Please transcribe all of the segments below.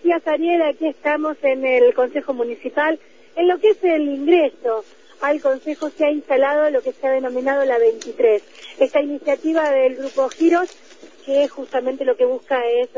decías, Ariel, aquí estamos en el Consejo Municipal. En lo que es el ingreso al Consejo se ha instalado lo que se ha denominado la 23. Esta iniciativa del Grupo Giros, que justamente lo que busca es,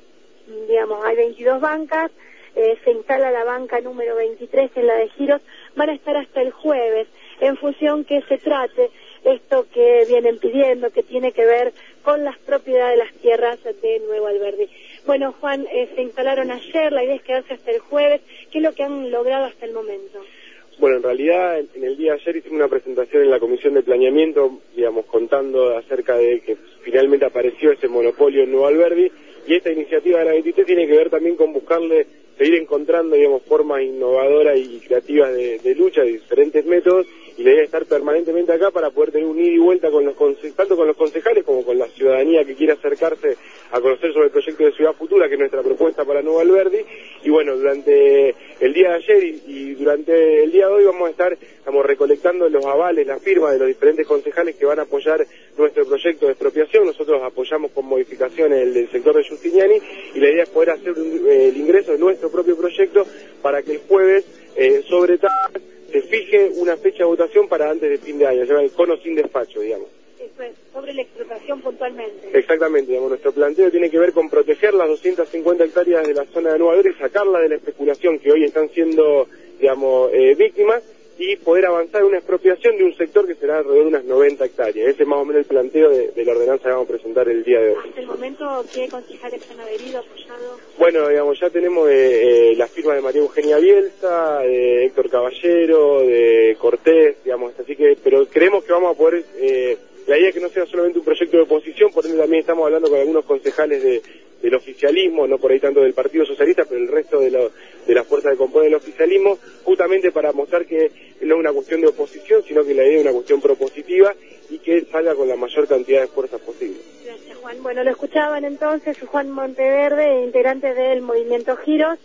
hay 22 bancas, se instala la banca número 23 en la de Giros, van a estar hasta el jueves, en función que se trate esto que vienen pidiendo, que tiene que ver con las propiedades de las tierras de Nuevo Alberdi. Bueno, Juan, se instalaron ayer, la idea es quedarse hasta el jueves. ¿Qué es lo que han logrado hasta el momento? Bueno, en realidad, en el día de ayer hicimos una presentación en la Comisión de Planeamiento, contando acerca de que finalmente apareció ese monopolio en Nuevo Alberdi, y esta iniciativa de la 23 tiene que ver también con seguir encontrando, formas innovadoras y creativas de lucha, de diferentes métodos, y la idea es estar permanentemente acá para poder tener un ida y vuelta tanto con los concejales como con la ciudadanía que quiera acercarse a conocer sobre el proyecto de Ciudad Futura, que es nuestra propuesta para Nuevo Alberdi. Y bueno, durante el día de ayer y durante el día de hoy vamos a estar recolectando los avales, las firmas de los diferentes concejales que van a apoyar nuestro proyecto de expropiación. Nosotros apoyamos con modificaciones el del sector de Giustiniani, y la idea es poder hacer el ingreso de nuestro propio proyecto para que el jueves, sobre todo, se fije una fecha de votación para antes de fin de año, se llama el cono sin despacho, Eso es, sobre la explotación puntualmente. Exactamente, nuestro planteo tiene que ver con proteger las 250 hectáreas de la zona de Nueva Alberdi, sacarlas de la especulación que hoy están siendo, víctimas, y poder avanzar en una expropiación de un sector que será alrededor de unas 90 hectáreas. Ese es más o menos el planteo de la ordenanza que vamos a presentar el día de hoy. ¿Hasta el momento qué concejales han adherido, apoyado? Bueno, ya tenemos la firma de María Eugenia Bielsa, de Héctor Caballero, de Cortés, así que, pero creemos que vamos a poder, la idea es que no sea solamente un proyecto de oposición, por ende también estamos hablando con algunos concejales del oficialismo, no por ahí tanto del Partido Socialista, pero el resto de las fuerzas que componen el oficialismo, justamente para mostrar que no es una cuestión de oposición, sino que la idea es una cuestión propositiva y que salga con la mayor cantidad de fuerzas posible. Gracias, Juan. Bueno, lo escuchaban entonces Juan Monteverde, integrante del Movimiento Giros,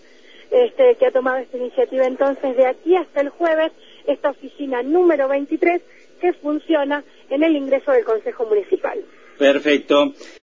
que ha tomado esta iniciativa entonces de aquí hasta el jueves, esta oficina número 23 que funciona en el ingreso del Consejo Municipal. Perfecto.